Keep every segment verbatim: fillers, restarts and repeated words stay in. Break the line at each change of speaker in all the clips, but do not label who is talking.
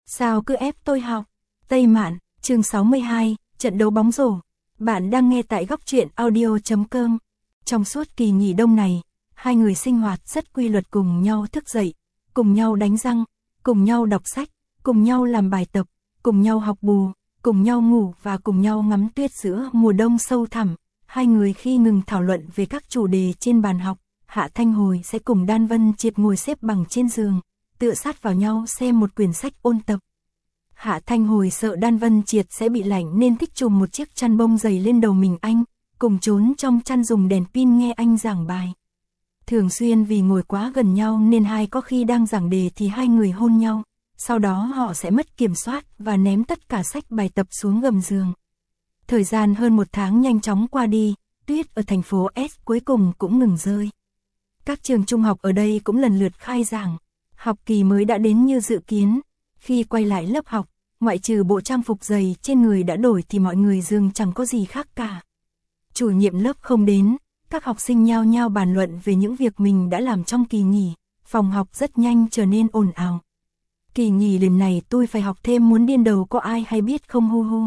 sao cứ ép tôi học? Tây Mạn, chương sáu mươi hai, trận đấu bóng rổ. Bạn đang nghe tại góc truyện audio chấm com. Trong suốt kỳ nghỉ đông này, hai người sinh hoạt rất quy luật, cùng nhau thức dậy, cùng nhau đánh răng, cùng nhau đọc sách, cùng nhau làm bài tập, cùng nhau học bù, cùng nhau ngủ và cùng nhau ngắm tuyết giữa mùa đông sâu thẳm. Hai người khi ngừng thảo luận về các chủ đề trên bàn học, Hạ Thanh Hồi sẽ cùng Đan Vân Triệt ngồi xếp bằng trên giường, tựa sát vào nhau xem một quyển sách ôn tập. Hạ Thanh Hồi sợ Đan Vân Triệt sẽ bị lạnh nên thích trùm một chiếc chăn bông dày lên đầu mình anh, cùng trốn trong chăn dùng đèn pin nghe anh giảng bài. Thường xuyên vì ngồi quá gần nhau nên hai có khi đang giảng đề thì hai người hôn nhau, sau đó họ sẽ mất kiểm soát và ném tất cả sách bài tập xuống gầm giường. Thời gian hơn một tháng nhanh chóng qua đi, tuyết ở thành phố S cuối cùng cũng ngừng rơi. Các trường trung học ở đây cũng lần lượt khai giảng. Học kỳ mới đã đến như dự kiến. Khi quay lại lớp học, ngoại trừ bộ trang phục dày trên người đã đổi thì mọi người dường chẳng có gì khác cả. Chủ nhiệm lớp không đến, các học sinh nhao nhao bàn luận về những việc mình đã làm trong kỳ nghỉ. Phòng học rất nhanh trở nên ồn ào. Kỳ nghỉ lần này tôi phải học thêm muốn điên đầu, có ai hay biết không hu hu?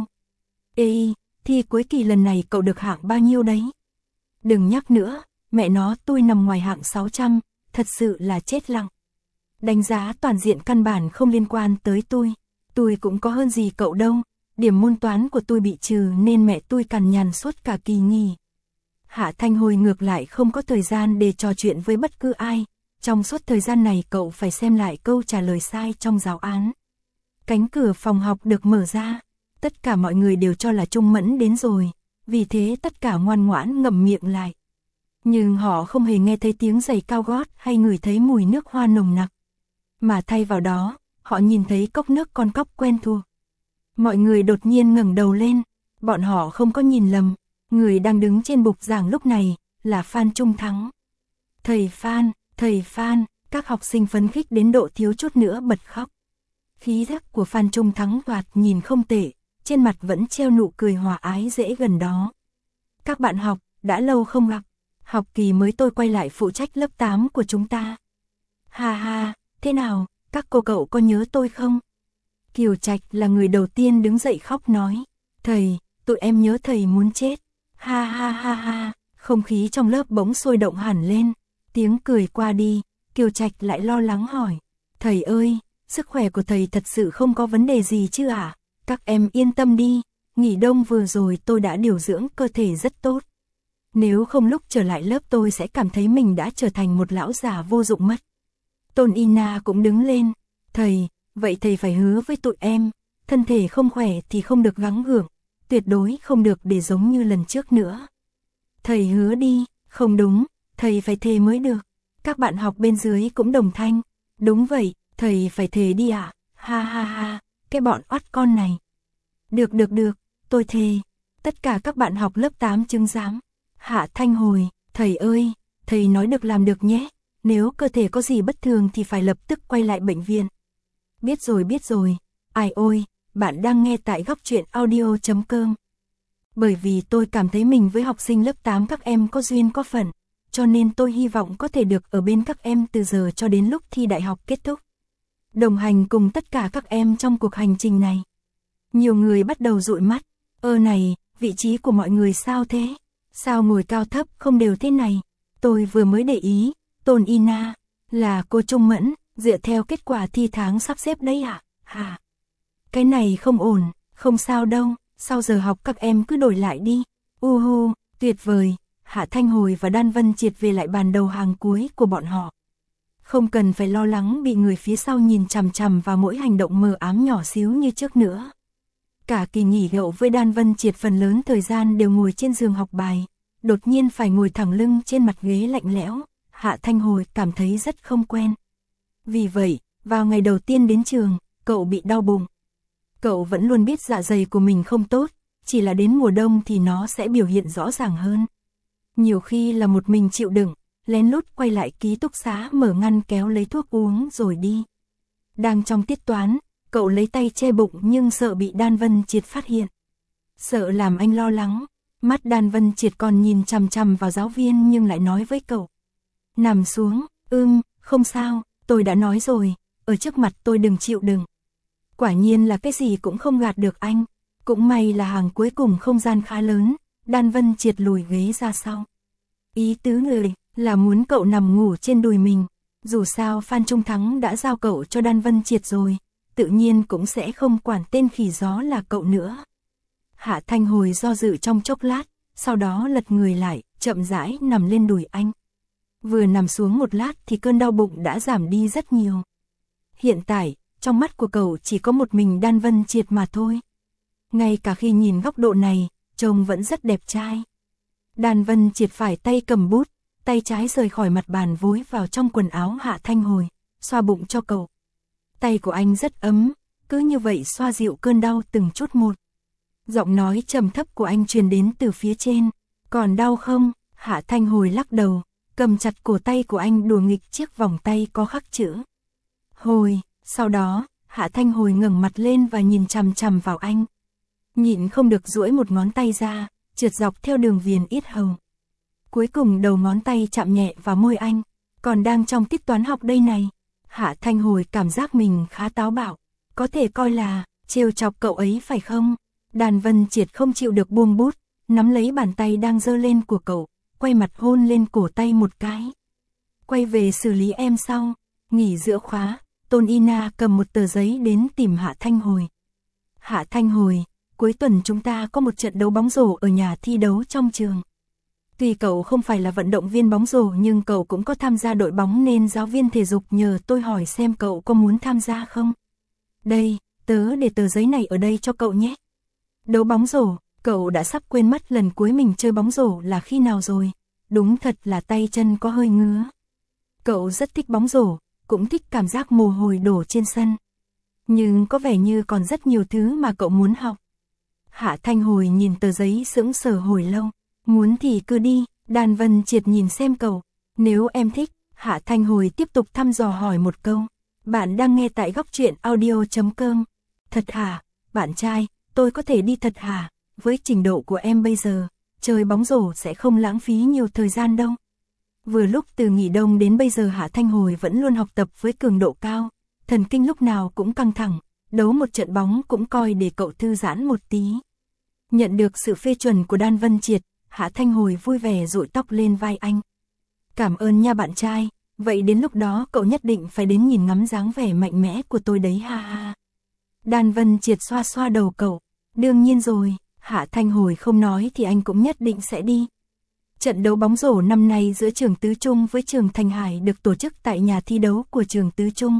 Ê, thi cuối kỳ lần này cậu được hạng bao nhiêu đấy? Đừng nhắc nữa, mẹ nó tôi nằm ngoài hạng sáu trăm, thật sự là chết lặng. Đánh giá toàn diện căn bản không liên quan tới tôi, tôi cũng có hơn gì cậu đâu, điểm môn toán của tôi bị trừ nên mẹ tôi cằn nhằn suốt cả kỳ nghỉ. Hạ Thanh Hồi ngược lại không có thời gian để trò chuyện với bất cứ ai, trong suốt thời gian này cậu phải xem lại câu trả lời sai trong giáo án. Cánh cửa phòng học được mở ra, tất cả mọi người đều cho là Trung Mẫn đến rồi, vì thế tất cả ngoan ngoãn ngậm miệng lại. Nhưng họ không hề nghe thấy tiếng giày cao gót hay ngửi thấy mùi nước hoa nồng nặc. Mà thay vào đó, họ nhìn thấy cốc nước con cóc quen thuộc. Mọi người đột nhiên ngẩng đầu lên, bọn họ không có nhìn lầm, người đang đứng trên bục giảng lúc này là Phan Trung Thắng. Thầy Phan, thầy Phan, các học sinh phấn khích đến độ thiếu chút nữa bật khóc. Khí chất của Phan Trung Thắng thoạt nhìn không tệ, trên mặt vẫn treo nụ cười hòa ái dễ gần đó. Các bạn học, đã lâu không gặp, học kỳ mới tôi quay lại phụ trách lớp tám của chúng ta. Ha ha, thế nào, các cô cậu có nhớ tôi không? Kiều Trạch là người đầu tiên đứng dậy khóc nói, thầy, tụi em nhớ thầy muốn chết. Ha ha ha ha, không khí trong lớp bỗng sôi động hẳn lên, tiếng cười qua đi, Kiều Trạch lại lo lắng hỏi, thầy ơi, sức khỏe của thầy thật sự không có vấn đề gì chứ ạ? À? Các em yên tâm đi, nghỉ đông vừa rồi tôi đã điều dưỡng cơ thể rất tốt. Nếu không lúc trở lại lớp tôi sẽ cảm thấy mình đã trở thành một lão già vô dụng mất. Tôn Ina cũng đứng lên, thầy, vậy thầy phải hứa với tụi em, thân thể không khỏe thì không được gắng gượng, tuyệt đối không được để giống như lần trước nữa. Thầy hứa đi, không đúng, thầy phải thề mới được. Các bạn học bên dưới cũng đồng thanh, đúng vậy, thầy phải thề đi ạ, à? Ha ha ha, cái bọn oắt con này. Được được được, tôi thề. Tất cả các bạn học lớp tám chứng giám. Hạ Thanh Hồi, thầy ơi, thầy nói được làm được nhé. Nếu cơ thể có gì bất thường thì phải lập tức quay lại bệnh viện. Biết rồi biết rồi, ai ôi, bạn đang nghe tại góc truyện audio chấm com. Bởi vì tôi cảm thấy mình với học sinh lớp tám các em có duyên có phận, cho nên tôi hy vọng có thể được ở bên các em từ giờ cho đến lúc thi đại học kết thúc. Đồng hành cùng tất cả các em trong cuộc hành trình này. Nhiều người bắt đầu dụi mắt, ơ này, vị trí của mọi người sao thế? Sao ngồi cao thấp không đều thế này? Tôi vừa mới để ý, Tôn Ina, là cô Trung Mẫn, dựa theo kết quả thi tháng sắp xếp đấy à? Hả? Cái này không ổn, không sao đâu, sau giờ học các em cứ đổi lại đi. Uhu, tuyệt vời, Hạ Thanh Hồi và Đan Vân Triệt về lại bàn đầu hàng cuối của bọn họ. Không cần phải lo lắng bị người phía sau nhìn chằm chằm vào mỗi hành động mờ ám nhỏ xíu như trước nữa. Cả kỳ nghỉ Gậu với Đan Vân Triệt phần lớn thời gian đều ngồi trên giường học bài, đột nhiên phải ngồi thẳng lưng trên mặt ghế lạnh lẽo, Hạ Thanh Hồi cảm thấy rất không quen. Vì vậy, vào ngày đầu tiên đến trường, cậu bị đau bụng. Cậu vẫn luôn biết dạ dày của mình không tốt, chỉ là đến mùa đông thì nó sẽ biểu hiện rõ ràng hơn. Nhiều khi là một mình chịu đựng, lén lút quay lại ký túc xá mở ngăn kéo lấy thuốc uống rồi đi. Đang trong tiết toán, cậu lấy tay che bụng nhưng sợ bị Đan Vân Triệt phát hiện. Sợ làm anh lo lắng, mắt Đan Vân Triệt còn nhìn chằm chằm vào giáo viên nhưng lại nói với cậu. Nằm xuống, ưm, không sao, tôi đã nói rồi, ở trước mặt tôi đừng chịu đựng. Quả nhiên là cái gì cũng không gạt được anh. Cũng may là hàng cuối cùng không gian khá lớn, Đan Vân Triệt lùi ghế ra sau. Ý tứ người là muốn cậu nằm ngủ trên đùi mình. Dù sao Phan Trung Thắng đã giao cậu cho Đan Vân Triệt rồi, tự nhiên cũng sẽ không quản tên khỉ gió là cậu nữa. Hạ Thanh Hồi do dự trong chốc lát, sau đó lật người lại, chậm rãi nằm lên đùi anh. Vừa nằm xuống một lát thì cơn đau bụng đã giảm đi rất nhiều. Hiện tại, trong mắt của cậu chỉ có một mình Đan Vân Triệt mà thôi. Ngay cả khi nhìn góc độ này, trông vẫn rất đẹp trai. Đan Vân Triệt phải tay cầm bút, tay trái rời khỏi mặt bàn vối vào trong quần áo Hạ Thanh Hồi, xoa bụng cho cậu. Tay của anh rất ấm, cứ như vậy xoa dịu cơn đau từng chút một. Giọng nói trầm thấp của anh truyền đến từ phía trên. Còn đau không? Hạ Thanh Hồi lắc đầu, cầm chặt cổ tay của anh đùa nghịch chiếc vòng tay có khắc chữ Hồi. Sau đó, Hạ Thanh Hồi ngẩng mặt lên và nhìn chằm chằm vào anh. Nhịn không được duỗi một ngón tay ra, trượt dọc theo đường viền yết hầu. Cuối cùng đầu ngón tay chạm nhẹ vào môi anh. Còn đang trong tiết toán học đây này. Hạ Thanh Hồi cảm giác mình khá táo bạo. Có thể coi là trêu chọc cậu ấy phải không? Đan Vân Triệt không chịu được buông bút, nắm lấy bàn tay đang giơ lên của cậu, quay mặt hôn lên cổ tay một cái. Quay về xử lý em sau. Nghỉ giữa khóa, Tôn Ina cầm một tờ giấy đến tìm Hạ Thanh Hồi. Hạ Thanh Hồi, cuối tuần chúng ta có một trận đấu bóng rổ ở nhà thi đấu trong trường. Tuy cậu không phải là vận động viên bóng rổ nhưng cậu cũng có tham gia đội bóng nên giáo viên thể dục nhờ tôi hỏi xem cậu có muốn tham gia không. Đây, tớ để tờ giấy này ở đây cho cậu nhé. Đấu bóng rổ, cậu đã sắp quên mất lần cuối mình chơi bóng rổ là khi nào rồi. Đúng thật là tay chân có hơi ngứa. Cậu rất thích bóng rổ, cũng thích cảm giác mồ hôi đổ trên sân. Nhưng có vẻ như còn rất nhiều thứ mà cậu muốn học. Hạ Thanh Hồi nhìn tờ giấy sững sờ hồi lâu. Muốn thì cứ đi. Đan Vân Triệt nhìn xem cậu. Nếu em thích, Hạ Thanh Hồi tiếp tục thăm dò hỏi một câu. Bạn đang nghe tại góc truyện audio chấm com. Thật hả? Bạn trai, tôi có thể đi thật hả? Với trình độ của em bây giờ, chơi bóng rổ sẽ không lãng phí nhiều thời gian đâu. Vừa lúc từ nghỉ đông đến bây giờ Hạ Thanh Hồi vẫn luôn học tập với cường độ cao. Thần kinh lúc nào cũng căng thẳng, đấu một trận bóng cũng coi để cậu thư giãn một tí. Nhận được sự phê chuẩn của Đan Vân Triệt, Hạ Thanh Hồi vui vẻ dụi tóc lên vai anh. Cảm ơn nha bạn trai, vậy đến lúc đó cậu nhất định phải đến nhìn ngắm dáng vẻ mạnh mẽ của tôi đấy ha ha. Đan Vân Triệt xoa xoa đầu cậu. Đương nhiên rồi, Hạ Thanh Hồi không nói thì anh cũng nhất định sẽ đi. Trận đấu bóng rổ năm nay giữa trường Tứ Trung với trường Thành Hải được tổ chức tại nhà thi đấu của trường Tứ Trung.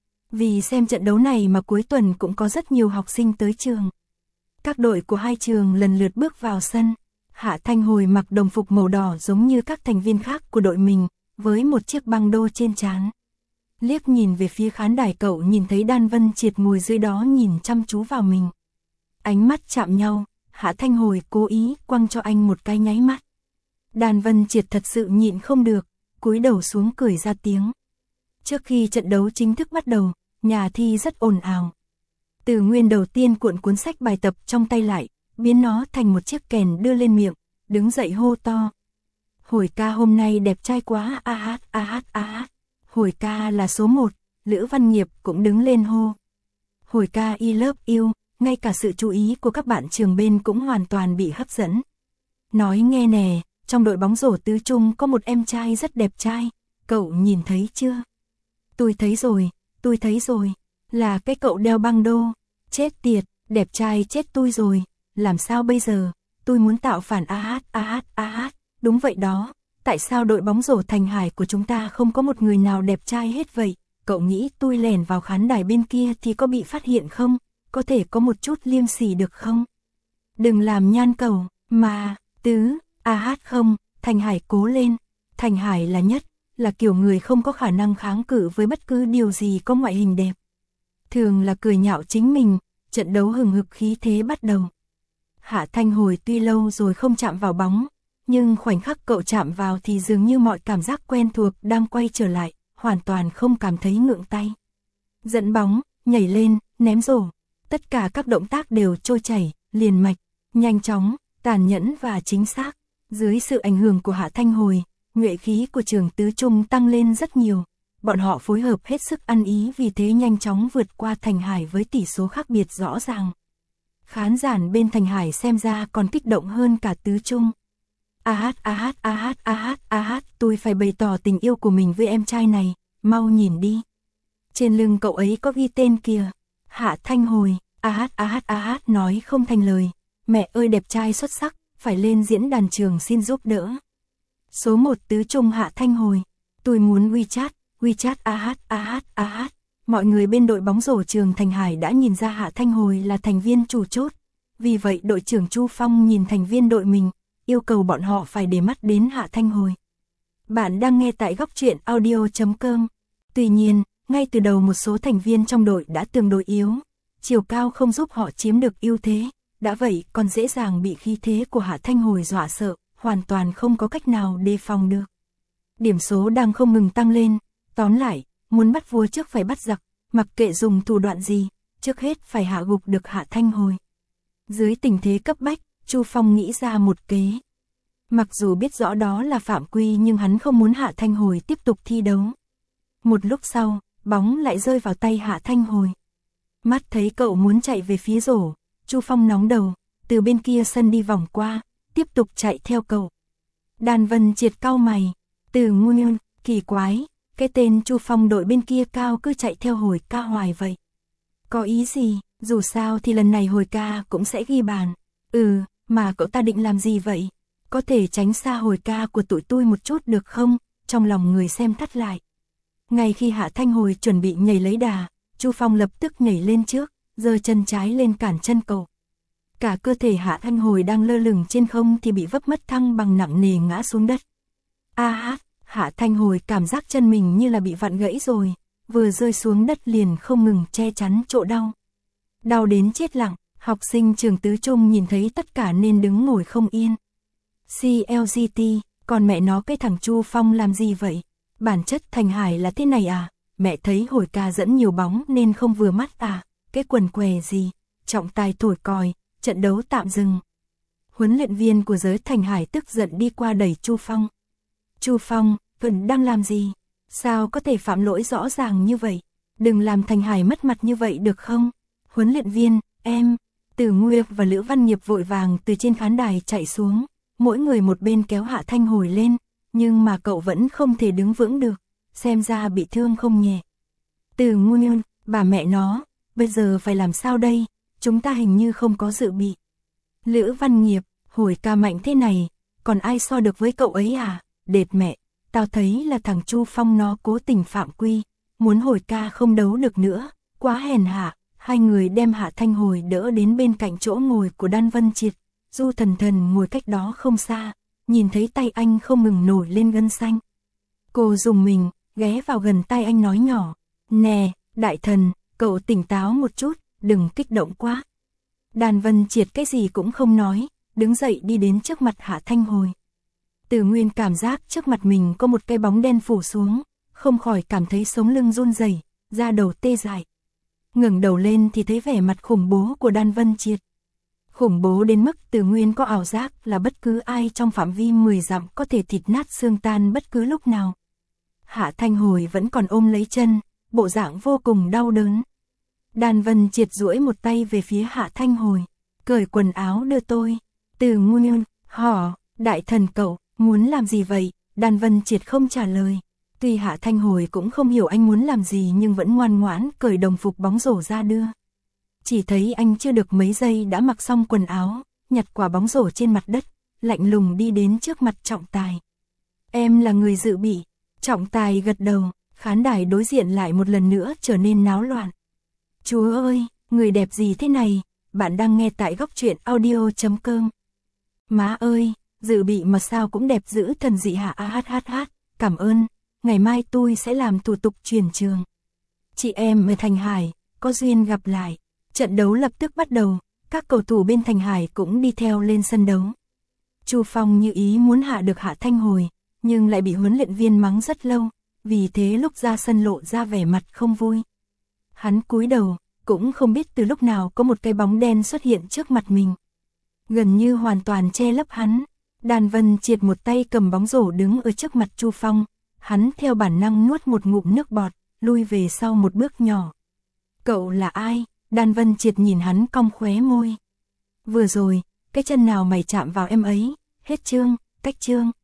Vì xem trận đấu này mà cuối tuần cũng có rất nhiều học sinh tới trường. Các đội của hai trường lần lượt bước vào sân. Hạ Thanh Hồi mặc đồng phục màu đỏ giống như các thành viên khác của đội mình, với một chiếc băng đô trên trán. Liếc nhìn về phía khán đài cậu nhìn thấy Đan Vân Triệt ngồi dưới đó nhìn chăm chú vào mình. Ánh mắt chạm nhau, Hạ Thanh Hồi cố ý quăng cho anh một cái nháy mắt. Đan Vân Triệt thật sự nhịn không được, cúi đầu xuống cười ra tiếng. Trước khi trận đấu chính thức bắt đầu, nhà thi rất ồn ào. Từ Nguyên đầu tiên cuộn cuốn sách bài tập trong tay lại, biến nó thành một chiếc kèn đưa lên miệng, đứng dậy hô to. Hồi ca hôm nay đẹp trai quá a hát a hát a hát. Hồi ca là số một, Lữ Văn Nghiệp cũng đứng lên hô. Hồi ca I love you, ngay cả sự chú ý của các bạn trường bên cũng hoàn toàn bị hấp dẫn. Nói nghe nè, trong đội bóng rổ Tứ Trung có một em trai rất đẹp trai, cậu nhìn thấy chưa? Tôi thấy rồi, tôi thấy rồi, là cái cậu đeo băng đô. Chết tiệt, đẹp trai chết tôi rồi, làm sao bây giờ? Tôi muốn tạo phản a hát a hát a hát. Đúng vậy đó, tại sao đội bóng rổ Thành Hải của chúng ta không có một người nào đẹp trai hết vậy? Cậu nghĩ tôi lèn vào khán đài bên kia thì có bị phát hiện không? Có thể có một chút liêm sỉ được không? Đừng làm nhan cầu, mà, tứ, a hát không, Thành Hải cố lên. Thành Hải là nhất, là kiểu người không có khả năng kháng cự với bất cứ điều gì có ngoại hình đẹp. Thường là cười nhạo chính mình, trận đấu hừng hực khí thế bắt đầu. Hạ Thanh Hồi tuy lâu rồi không chạm vào bóng, nhưng khoảnh khắc cậu chạm vào thì dường như mọi cảm giác quen thuộc đang quay trở lại, hoàn toàn không cảm thấy ngượng tay. Dẫn bóng, nhảy lên, ném rổ, tất cả các động tác đều trôi chảy, liền mạch, nhanh chóng, tàn nhẫn và chính xác. Dưới sự ảnh hưởng của Hạ Thanh Hồi, nhuệ khí của trường Tứ Trung tăng lên rất nhiều, bọn họ phối hợp hết sức ăn ý vì thế nhanh chóng vượt qua Thành Hải với tỷ số khác biệt rõ ràng. Khán giả bên Thành Hải xem ra còn kích động hơn cả tứ trung. A hát a hát a hát a hát a hát, tôi phải bày tỏ tình yêu của mình với em trai này, mau nhìn đi. Trên lưng cậu ấy có ghi tên kìa. Hạ Thanh Hồi. A hát a hát a hát nói không thành lời. Mẹ ơi đẹp trai xuất sắc, phải lên diễn đàn trường xin giúp đỡ. Số một tứ trung Hạ Thanh Hồi. Tôi muốn WeChat, WeChat a hát a hát a hát. Mọi người bên đội bóng rổ trường Thành Hải đã nhìn ra Hạ Thanh Hồi là thành viên chủ chốt. Vì vậy đội trưởng Chu Phong nhìn thành viên đội mình, yêu cầu bọn họ phải để mắt đến Hạ Thanh Hồi. Bạn đang nghe tại góc truyện audio chấm com. Tuy nhiên, ngay từ đầu một số thành viên trong đội đã tương đối yếu. Chiều cao không giúp họ chiếm được ưu thế, đã vậy còn dễ dàng bị khí thế của Hạ Thanh Hồi dọa sợ, hoàn toàn không có cách nào đề phòng được. Điểm số đang không ngừng tăng lên, tóm lại, muốn bắt vua trước phải bắt giặc, mặc kệ dùng thủ đoạn gì, trước hết phải hạ gục được Hạ Thanh Hồi. Dưới tình thế cấp bách, Chu Phong nghĩ ra một kế. Mặc dù biết rõ đó là phạm quy nhưng hắn không muốn Hạ Thanh Hồi tiếp tục thi đấu. Một lúc sau, bóng lại rơi vào tay Hạ Thanh Hồi. Mắt thấy cậu muốn chạy về phía rổ, Chu Phong nóng đầu, từ bên kia sân đi vòng qua, tiếp tục chạy theo cậu. Đan Vân Triệt cau mày, Từ Nguyên, kỳ quái, cái tên Chu Phong đội bên kia cao cứ chạy theo Hồi ca hoài vậy. Có ý gì, dù sao thì lần này Hồi ca cũng sẽ ghi bàn. Ừ, mà cậu ta định làm gì vậy? Có thể tránh xa Hồi ca của tụi tôi một chút được không? Trong lòng người xem thắt lại. Ngay khi Hạ Thanh Hồi chuẩn bị nhảy lấy đà, Chu Phong lập tức nhảy lên trước, giơ chân trái lên cản chân cậu. Cả cơ thể Hạ Thanh Hồi đang lơ lửng trên không thì bị vấp mất thăng bằng nặng nề ngã xuống đất. A hát, Hạ Thanh Hồi cảm giác chân mình như là bị vặn gãy rồi, vừa rơi xuống đất liền không ngừng che chắn chỗ đau. Đau đến chết lặng, học sinh trường tứ trung nhìn thấy tất cả nên đứng ngồi không yên. xê lờ giê tê, còn mẹ nó cái thằng Chu Phong làm gì vậy? Bản chất Thành Hải là thế này à? Mẹ thấy Hồi ca dẫn nhiều bóng nên không vừa mắt à? Cái quần què gì? Trọng tài thổi còi, trận đấu tạm dừng. Huấn luyện viên của giới Thành Hải tức giận đi qua đẩy Chu Phong. Chu Phong, vẫn đang làm gì? Sao có thể phạm lỗi rõ ràng như vậy? Đừng làm Thành Hải mất mặt như vậy được không? Huấn luyện viên, em, Từ Nguyên và Lữ Văn Nghiệp vội vàng từ trên khán đài chạy xuống, mỗi người một bên kéo Hạ Thanh Hồi lên, nhưng mà cậu vẫn không thể đứng vững được, xem ra bị thương không nhẹ. Từ Nguyên, bà mẹ nó, bây giờ phải làm sao đây? Chúng ta hình như không có dự bị. Lữ Văn Nghiệp, Hồi ca mạnh thế này, còn ai so được với cậu ấy à? Đệt mẹ, tao thấy là thằng Chu Phong nó cố tình phạm quy, muốn Hồi ca không đấu được nữa, quá hèn hạ. Hai người đem Hạ Thanh Hồi đỡ đến bên cạnh chỗ ngồi của Đan Vân Triệt. Du Thần Thần ngồi cách đó không xa, nhìn thấy tay anh không ngừng nổi lên gân xanh. Cô dùng mình, ghé vào gần tay anh nói nhỏ, nè, đại thần, cậu tỉnh táo một chút, đừng kích động quá. Đan Vân Triệt cái gì cũng không nói, đứng dậy đi đến trước mặt Hạ Thanh Hồi. Từ Nguyên cảm giác trước mặt mình có một cái bóng đen phủ xuống, không khỏi cảm thấy sống lưng run rẩy, da đầu tê dại. Ngẩng đầu lên thì thấy vẻ mặt khủng bố của Đan Vân Triệt. Khủng bố đến mức Từ Nguyên có ảo giác là bất cứ ai trong phạm vi mười dặm có thể thịt nát xương tan bất cứ lúc nào. Hạ Thanh Hồi vẫn còn ôm lấy chân, bộ dạng vô cùng đau đớn. Đan Vân Triệt duỗi một tay về phía Hạ Thanh Hồi, cởi quần áo đưa tôi. Từ Nguyên, hỏ, đại thần cậu, muốn làm gì vậy? Đan Vân Triệt không trả lời. Tuy Hạ Thanh Hồi cũng không hiểu anh muốn làm gì nhưng vẫn ngoan ngoãn cởi đồng phục bóng rổ ra đưa. Chỉ thấy anh chưa được mấy giây đã mặc xong quần áo, nhặt quả bóng rổ trên mặt đất, lạnh lùng đi đến trước mặt trọng tài. Em là người dự bị. Trọng tài gật đầu, khán đài đối diện lại một lần nữa trở nên náo loạn. Chúa ơi, người đẹp gì thế này? Bạn đang nghe tại góc truyện audio chấm com. Má ơi, dự bị mà sao cũng đẹp dữ thần dị hả? A hát hát hát, cảm ơn. Ngày mai tôi sẽ làm thủ tục chuyển trường. Chị em ở Thành Hải, có duyên gặp lại. Trận đấu lập tức bắt đầu, các cầu thủ bên Thành Hải cũng đi theo lên sân đấu. Chu Phong như ý muốn hạ được Hạ Thanh Hồi, nhưng lại bị huấn luyện viên mắng rất lâu, vì thế lúc ra sân lộ ra vẻ mặt không vui. Hắn cúi đầu, cũng không biết từ lúc nào có một cái bóng đen xuất hiện trước mặt mình. Gần như hoàn toàn che lấp hắn. Đan Vân Triệt một tay cầm bóng rổ đứng ở trước mặt Chu Phong. Hắn theo bản năng nuốt một ngụm nước bọt, lui về sau một bước nhỏ. Cậu là ai? Đan Vân Triệt nhìn hắn cong khóe môi. Vừa rồi, cái chân nào mày chạm vào em ấy? Hết chương, cách chương.